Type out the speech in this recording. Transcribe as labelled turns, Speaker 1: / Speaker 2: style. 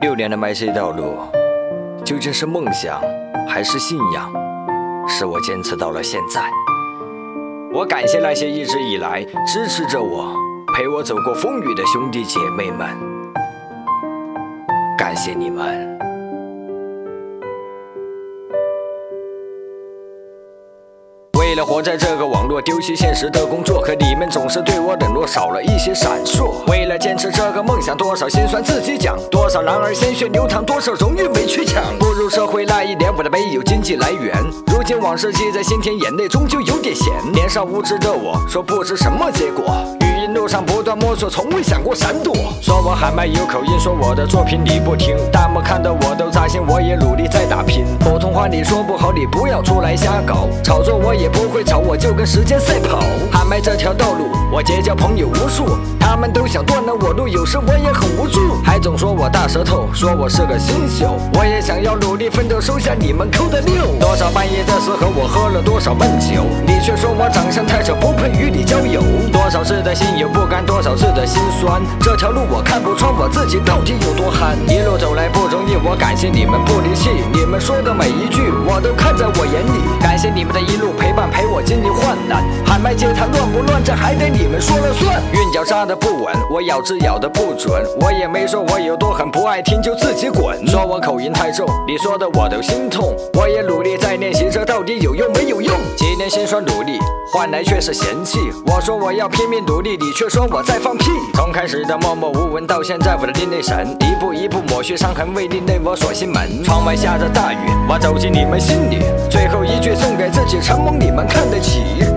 Speaker 1: 6年的麦穗道路，究竟是梦想还是信仰，使我坚持到了现在。我感谢那些一直以来支持着我、陪我走过风雨的兄弟姐妹们，感谢你们。为了活在这个网络，丢弃现实的工作，可你们总是对我冷落，少了一些闪烁。为了坚持这个梦想，多少心酸自己讲，多少男儿鲜血流淌，多少荣誉没去抢。步入社会那一年，我的没有经济来源，如今往事记在心田，眼泪终究有点咸。年少无知的我，说不知什么结果，语音路上不断摸索，从未想过闪躲。说我喊麦有口音，说我的作品你不听，弹幕看得我都扎心，我也努力在打拼。普通话你说不好，你不要出来瞎搞，炒作我也不会炒，我就跟时间赛跑。喊麦这条道路，我结交朋友无数，他们都想断了我路，有时我也很无助，还总说我大舌头，说我是个新秀，我也想要努力奋斗，收下你们扣的六。多少半夜的时候，我喝了多少闷酒，你却说我长相太丑，不配与你交友。多少次的心有不甘，多少次的心酸，这条路我看不穿，我自己到底有多憨。一路走来不容易，我感谢你们不离弃，你们说的每一句我都看在我眼里，感谢你们的一路陪伴，陪我经历患难。喊麦街谈乱不乱，这还得你们说了算。韵脚扎得不稳，我咬字咬得不准，我也没说我有多狠，不爱听就自己滚。说我口音太重，你说的我都心痛，我也努力在练习，这到底有用没有用？几年辛酸努力，换来却是嫌弃。我说我要拼命努力，你却说我在放屁。从开始的默默无闻，到现在我的另类神，一步一步抹去伤痕，为另类我锁心门。窗外下着大雨，我走进你们心里，最后一句送给自己，承蒙你们看得起。